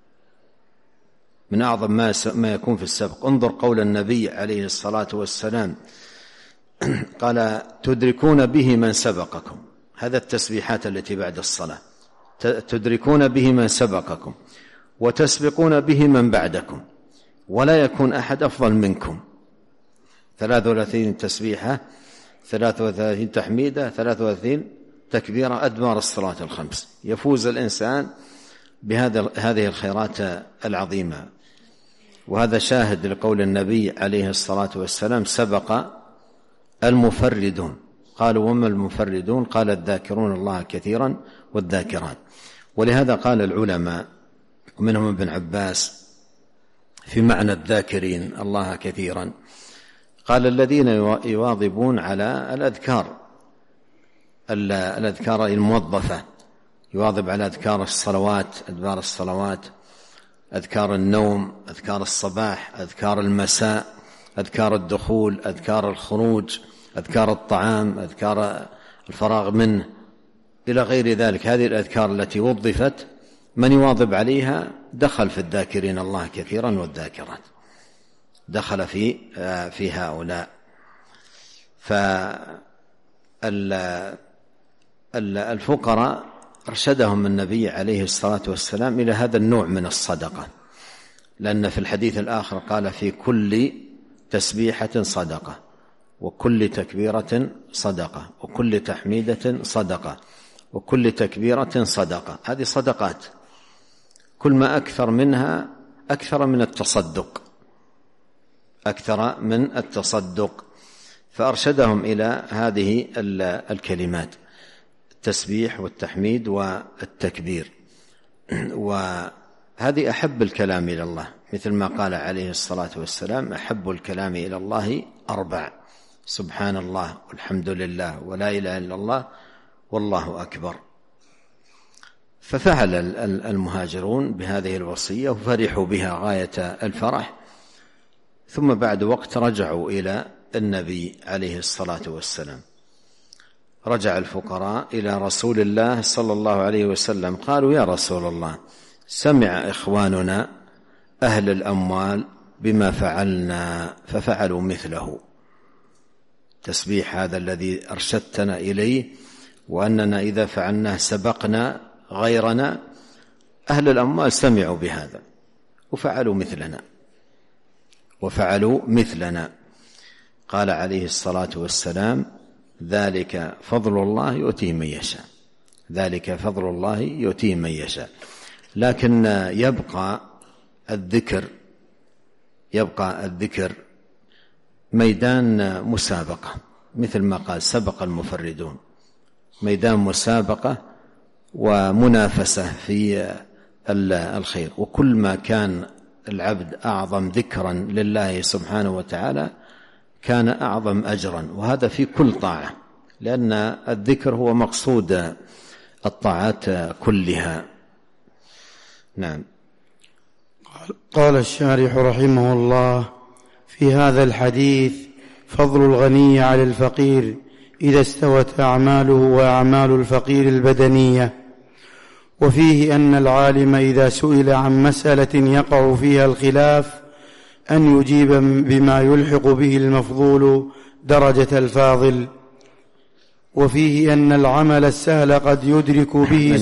B: من أعظم ما يكون في السبق. انظر قول النبي عليه الصلاة والسلام، قال: تدركون به من سبقكم. هذا التسبيحات التي بعد الصلاة، تدركون به من سبقكم وتسبقون به من بعدكم، ولا يكون أحد أفضل منكم. 33 تسبيحة، 33 تحميدة، 33 تكبيرة، أدبار الصلاة الخمس. يفوز الإنسان بهذه الخيرات العظيمة. وهذا شاهد لقول النبي عليه الصلاة والسلام: سبق المفردون. قالوا: وما المفردون؟ قال: الذاكرون الله كثيرا والذاكرات. ولهذا قال العلماء ومنهم ابن عباس في معنى الذاكرين الله كثيرا، قال: الذين يواظبون على الأذكار الموظفة، يواظب على أذكار الصلوات، أدبار الصلوات، أذكار النوم، أذكار الصباح، أذكار المساء، أذكار الدخول، أذكار الخروج، أذكار الطعام، أذكار الفراغ منه، إلى غير ذلك. هذه الأذكار التي وظفت من يواظب عليها دخل في الذاكرين الله كثيرا والذاكرات، دخل في هؤلاء. فالفقراء أرشدهم النبي عليه الصلاة والسلام إلى هذا النوع من الصدقة، لأن في الحديث الآخر قال: في كل تسبيحة صدقة، وكل تكبيرة صدقة، وكل تحميدة صدقة، وكل تكبيرة صدقة. هذه صدقات، كل ما أكثر منها أكثر من التصدق، أكثر من التصدق. فأرشدهم إلى هذه الكلمات: التسبيح والتحميد والتكبير. وهذه أحب الكلام إلى الله، مثل ما قال عليه الصلاة والسلام: أحب الكلام إلى الله 4: سبحان الله، والحمد لله، ولا إله إلا الله، والله أكبر. ففعل المهاجرون بهذه الوصية وفرحوا بها غاية الفرح، ثم بعد وقت رجعوا إلى النبي عليه الصلاة والسلام. رجع الفقراء إلى رسول الله صلى الله عليه وسلم، قالوا: يا رسول الله، سمع إخواننا أهل الأموال بما فعلنا ففعلوا مثله. تسبيح هذا الذي أرشدتنا إليه، وأننا إذا فعلناه سبقنا غيرنا، أهل الأموال سمعوا بهذا وفعلوا مثلنا. قال عليه الصلاة والسلام: ذلك فضل الله يؤتيه من يشاء، ذلك فضل الله يؤتيه من يشاء. لكن يبقى الذكر ميدان مسابقة، مثل ما قال: سبق المفردون، ميدان مسابقة ومنافسة في الخير. وكل ما كان العبد أعظم ذكرا لله سبحانه وتعالى كان أعظم أجرا، وهذا في كل طاعة، لأن الذكر هو مقصود الطاعات كلها. نعم.
A: قال الشارح رحمه الله: في هذا الحديث فضل الغني على الفقير إذا استوت أعماله وأعمال الفقير البدنية، وفيه أن العالم إذا سئل عن مسألة يقع فيها الخلاف أن يجيب بما يلحق به المفضول درجة الفاضل، وفيه أن العمل السهل قد يدرك به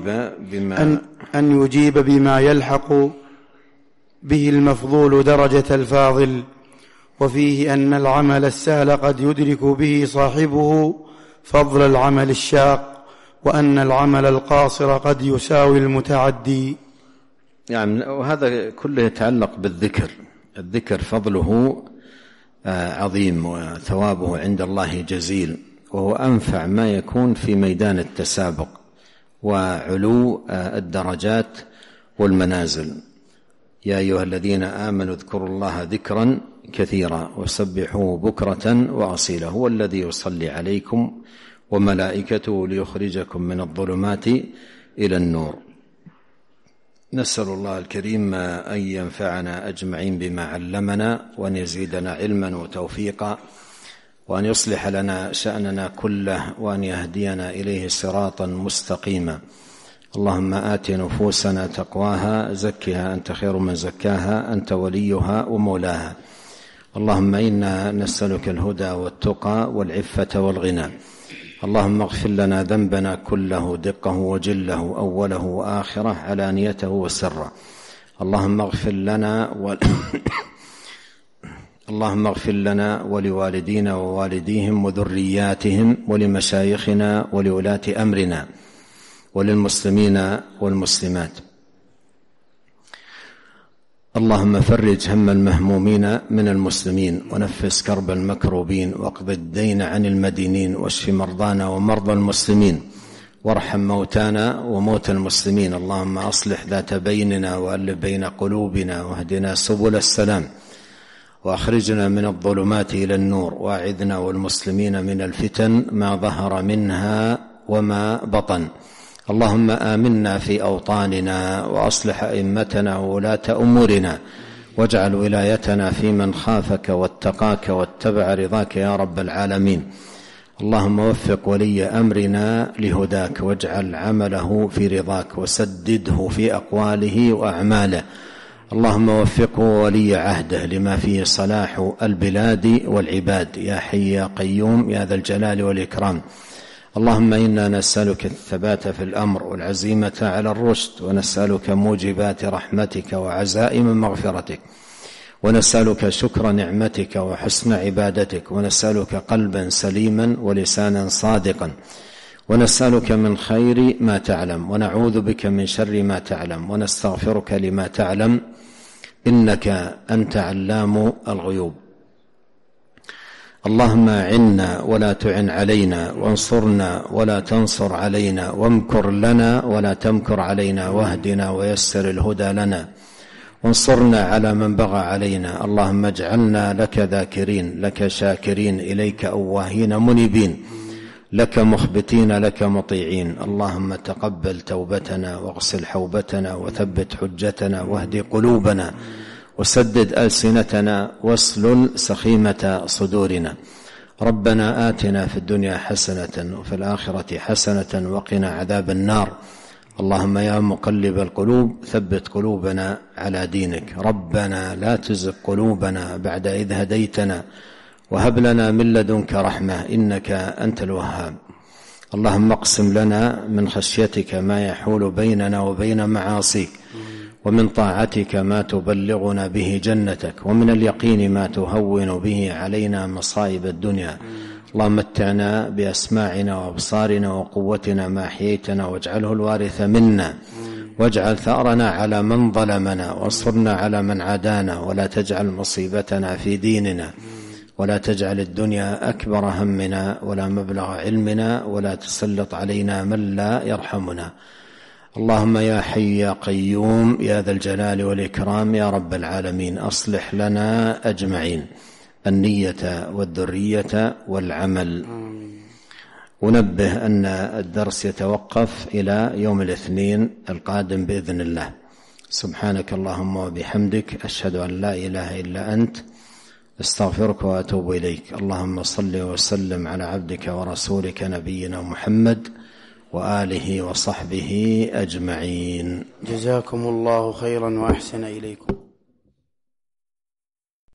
A: أن يجيب بما يلحق به المفضول درجة الفاضل، وفيه أن العمل السهل قد يدرك به صاحبه فضل العمل الشاق، وأن العمل القاصر قد يساوي المتعدي.
B: يعني وهذا كله يتعلق بالذكر. الذكر فضله عظيم وثوابه عند الله جزيل، وهو أنفع ما يكون في ميدان التسابق وعلو الدرجات والمنازل. يا أيها الذين آمنوا اذكروا الله ذكرا كثيرا وسبحوه بكرة وأصيلا، هو الذي يصلي عليكم وملائكته ليخرجكم من الظلمات إلى النور. نسأل الله الكريم أن ينفعنا أجمعين بما علمنا، وأن يزيدنا علما وتوفيقا، وأن يصلح لنا شأننا كله، وأن يهدينا إليه صراطا مستقيما. اللهم آت نفوسنا تقواها، زكها أنت خير من زكاها، أنت وليها ومولاها. اللهم إنا نسألك الهدى والتقى والعفة والغنى. اللهم اغفر لنا ذنبنا كله دقه وجله، أوله وآخره، علانيته وسره. اللهم اغفر لنا ولوالدينا ووالديهم وذرياتهم ولمشايخنا ولولاة أمرنا وللمسلمين والمسلمات. اللهم فرج هم المهمومين من المسلمين، ونفس كرب المكروبين، واقض الدين عن المدينين، واشف مرضانا ومرضى المسلمين، وارحم موتانا وموتى المسلمين. اللهم أصلح ذات بيننا وألف بين قلوبنا، واهدنا سبل السلام، وأخرجنا من الظلمات إلى النور، وأعذنا والمسلمين من الفتن ما ظهر منها وما بطن. اللهم آمنا في أوطاننا، وأصلح أئمتنا وولاة أمورنا، واجعل ولايتنا في من خافك واتقاك واتبع رضاك يا رب العالمين. اللهم وفق ولي أمرنا لهداك، واجعل عمله في رضاك، وسدده في أقواله وأعماله. اللهم وفقه ولي عهده لما فيه صلاح البلاد والعباد، يا حي يا قيوم يا ذا الجلال والإكرام. اللهم إنا نسألك الثبات في الأمر والعزيمة على الرشد، ونسألك موجبات رحمتك وعزائم مغفرتك، ونسألك شكر نعمتك وحسن عبادتك، ونسألك قلبا سليما ولسانا صادقا، ونسألك من خير ما تعلم، ونعوذ بك من شر ما تعلم، ونستغفرك لما تعلم، إنك أنت علام الغيوب. اللهم أعنا ولا تعن علينا، وانصرنا ولا تنصر علينا، وامكر لنا ولا تمكر علينا، واهدنا ويسر الهدى لنا، وانصرنا على من بغى علينا. اللهم اجعلنا لك ذاكرين، لك شاكرين، إليك أواهين منيبين، لك مخبتين، لك مطيعين. اللهم تقبل توبتنا، واغسل حوبتنا، وثبت حجتنا، واهد قلوبنا، وسدد ألسنتنا، واسلل سخيمة صدورنا. ربنا آتنا في الدنيا حسنة وفي الآخرة حسنة وقنا عذاب النار. اللهم يا مقلب القلوب ثبت قلوبنا على دينك. ربنا لا تزغ قلوبنا بعد إذ هديتنا، وهب لنا من لدنك رحمة، إنك أنت الوهاب. اللهم اقسم لنا من خشيتك ما يحول بيننا وبين معاصيك، ومن طاعتك ما تبلغنا به جنتك، ومن اليقين ما تهون به علينا مصائب الدنيا. اللهم متعنا بأسماعنا وأبصارنا وقوتنا ما أحييتنا، واجعله الوارث منا، واجعل ثأرنا على من ظلمنا، وانصرنا على من عادانا، ولا تجعل مصيبتنا في ديننا، ولا تجعل الدنيا أكبر همنا ولا مبلغ علمنا، ولا تسلط علينا من لا يرحمنا. اللهم يا حي يا قيوم يا ذا الجلال والإكرام يا رب العالمين، أصلح لنا أجمعين النية والذرية والعمل. أنبه أن الدرس يتوقف إلى يوم الاثنين القادم بإذن الله. سبحانك اللهم وبحمدك، أشهد أن لا إله إلا أنت، استغفرك وأتوب إليك. اللهم صل وسلم على عبدك ورسولك نبينا محمد وآله وصحبه أجمعين.
A: جزاكم الله خيرا وأحسن إليكم.